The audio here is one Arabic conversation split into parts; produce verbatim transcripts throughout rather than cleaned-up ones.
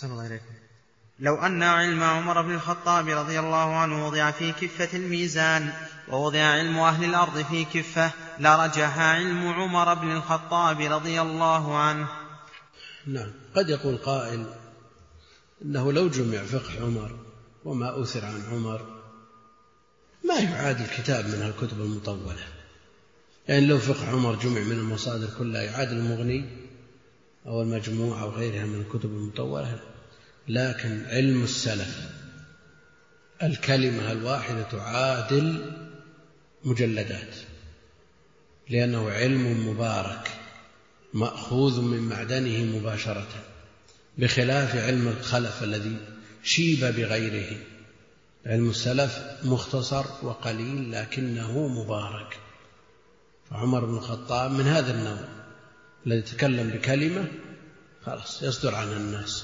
أحسن الله إليكم. لو أن علم عمر بن الخطاب رضي الله عنه وضع في كفة الميزان ووضع علم أهل الأرض في كفة لرجح علم عمر بن الخطاب رضي الله عنه. نعم. قد يقول قائل إنه لو جمع فقه عمر وما أثر عن عمر ما يعاد الكتاب من الكتب المطولة، يعني لو فقه عمر جمع من المصادر كلها يعاد المغني أو المجموع أو غيرها من الكتب المطولة. لكن علم السلف الكلمة الواحدة تعادل مجلدات، لأنه علم مبارك مأخوذ من معدنه مباشرة، بخلاف علم الخلف الذي شيب بغيره. علم السلف مختصر وقليل لكنه مبارك. فعمر بن الخطاب من هذا النوع الذي تكلم بكلمة خلاص يصدر عنها الناس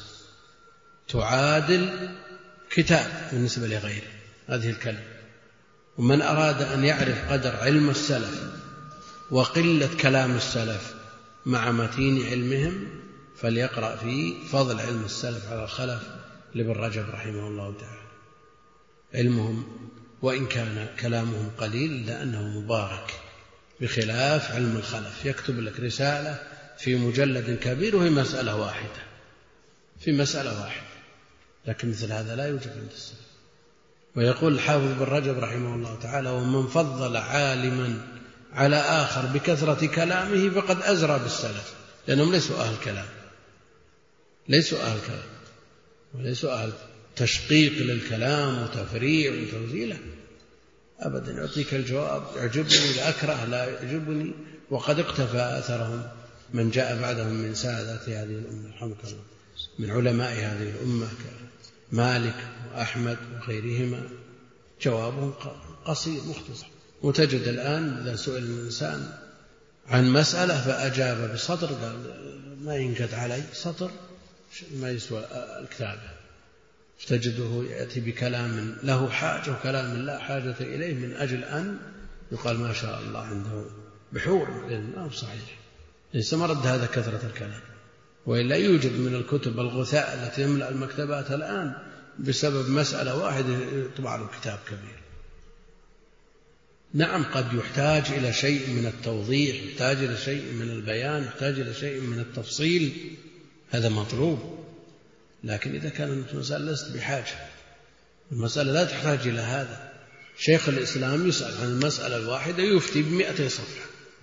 تعادل كتاب بالنسبة لغيره هذه الكلمة. ومن أراد أن يعرف قدر علم السلف وقلة كلام السلف مع متين علمهم فليقرأ في فضل علم السلف على الخلف لابن رجب رحمه الله تعالى. علمهم وإن كان كلامهم قليل لأنه مبارك، بخلاف علم الخلف يكتب لك رسالة في مجلد كبير وهي مسألة واحدة في مسألة واحدة، لكن مثل هذا لا يوجد عند السلف. ويقول الحافظ بن رجب رحمه الله تعالى: ومن فضل عالما على آخر بكثرة كلامه فقد أزرى بالسلف، لأنهم ليسوا أهل كلام ليسوا أهل كلام وليسوا أهل تشقيق للكلام وتفريع وتوزيله أبدا. يعطيك الجواب يعجبني لا أكره لا يعجبني، وقد اقتفى أثرهم من جاء بعدهم من سادات هذه الأمة رحمك الله، من علماء هذه الأمة كمالك وأحمد وغيرهما، جوابهم قصير مختصر. وتجد الآن إذا سئل الإنسان عن مسألة فأجاب بسطر قال ما ينقد علي سطر ما يسوى الكتابة، فتجده يأتي بكلام له حاجة وكلام لا حاجة إليه من أجل أن يقال ما شاء الله عنده بحور، ما هو صحيح، ليس مرد هذا كثرة الكلام. وإلا يوجد من الكتب الغثاء التي يملأ المكتبات الآن بسبب مسألة واحدة يطبع له كتاب كبير. نعم قد يحتاج إلى شيء من التوضيح، يحتاج إلى شيء من البيان، يحتاج إلى شيء من التفصيل، هذا مطلوب. لكن إذا كانت المسألة لست بحاجة، المسألة لا تحتاج إلى هذا. شيخ الإسلام يسأل عن المسألة الواحدة يفتي بمئة صفحة،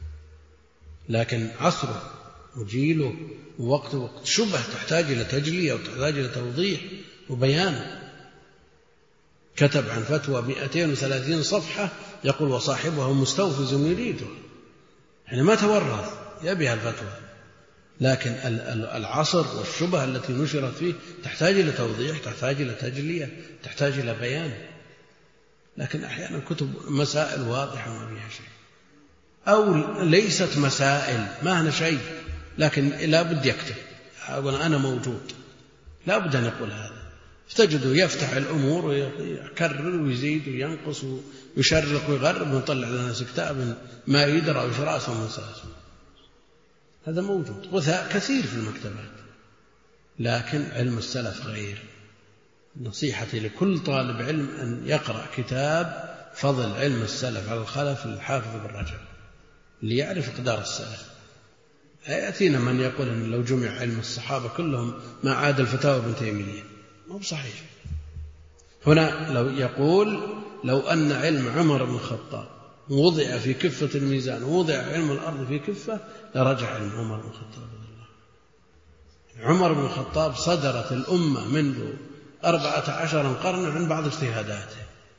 لكن عصره وجيله ووقت وقت شبه تحتاج إلى تجلية وتحتاج إلى توضيح وبيان. كتب عن فتوى مئتين وثلاثين صفحة يقول وصاحبه مستوفز يريده، يعني ما تورط يبيها الفتوى، لكن العصر والشبه التي نشرت فيه تحتاج إلى توضيح، تحتاج إلى تجلية، تحتاج إلى بيان. لكن أحيانا كتب مسائل واضحة ما فيها شيء، أو ليست مسائل ما هنا شيء، لكن لا بد يكتب أقول أنا موجود، لا بد أن يقول هذا، فتجده يفتح الأمور ويكرر ويزيد وينقص ويشرق ويغرب ويطلع لنا كتاب ما يدرى وش رأسه من ساسه. هذا موجود غثاء كثير في المكتبات. لكن علم السلف غير. نصيحتي لكل طالب علم أن يقرأ كتاب فضل علم السلف على الخلف للحافظ بن رجب ليعرف مقدار السلف. يأتينا من يقول أن لو جمع علم الصحابة كلهم ما عاد الفتاوى ابن تيمية، ما هو صحيح. هنا لو يقول لو أن علم عمر بن الخطاب وضع في كفة الميزان ووضع علم الأرض في كفة لرجع علم عمر بن الخطاب. عمر بن الخطاب صدرت الأمة منذ أربعة عشر قرن عن بعض اجتهاداته،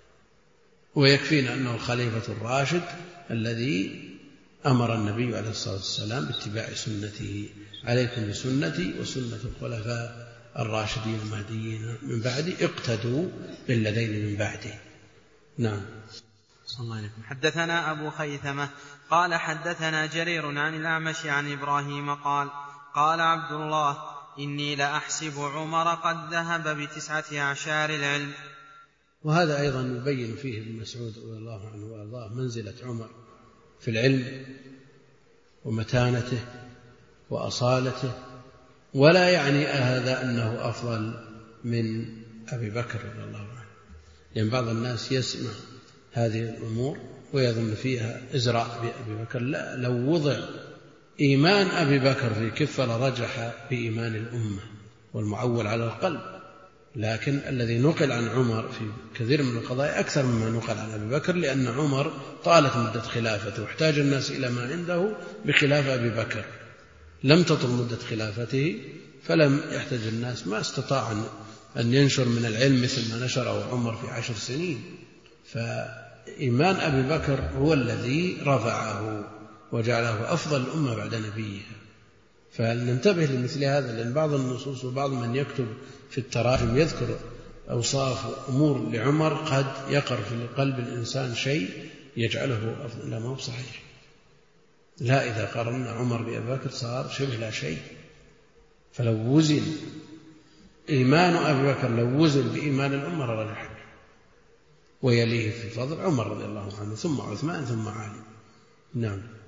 ويكفينا أنه الخليفة الراشد الذي أمر النبي عليه الصلاة والسلام باتباع سنته: عليكم بسنتي وسنة الخلفاء الراشدين المهديين من بعدي اقتدوا بالذين من بعدي. نعم. صلى الله عليه وسلم. حدثنا أبو خيثمة قال حدثنا جرير عن الأعمش عن إبراهيم قال قال عبد الله إني لأحسب عمر قد ذهب بتسعة أعشار العلم. وهذا أيضا يبين فيه ابن مسعود رضي الله عنه وأرضاه منزلة عمر في العلم ومتانته وأصالته ولا يعني هذا أنه أفضل من أبي بكر رضي الله عنه، لأن يعني بعض الناس يسمع هذه الأمور ويظن فيها إزراء بأبي بكر. لا، لو وضع إيمان أبي بكر في كفة لرجح بإيمان الأمة والمعول على القلب، لكن الذي نقل عن عمر في كثير من القضايا أكثر مما نقل عن أبي بكر، لأن عمر طالت مدة خلافته واحتاج الناس إلى ما عنده بخلاف أبي بكر، لم تطل مدة خلافته فلم يحتاج الناس، ما استطاع أن ينشر من العلم مثل ما نشره عمر في عشر سنين. فإيمان أبي بكر هو الذي رفعه وجعله أفضل الأمة بعد نبيها. فلننتبه لمثل هذا، لأن بعض النصوص وبعض من يكتب في التراجم يذكر أوصاف أمور لعمر قد يقر في قلب الإنسان شيء يجعله أفضل. لا، ما هو صحيح. لا، إذا قارنا عمر بأبي بكر صار شبه لا شيء. فلو وزن إيمان أبي بكر لو وزن بإيمان الأمة رجح، ويليه في الفضل عمر رضي الله عنه ثم عثمان ثم علي. نعم.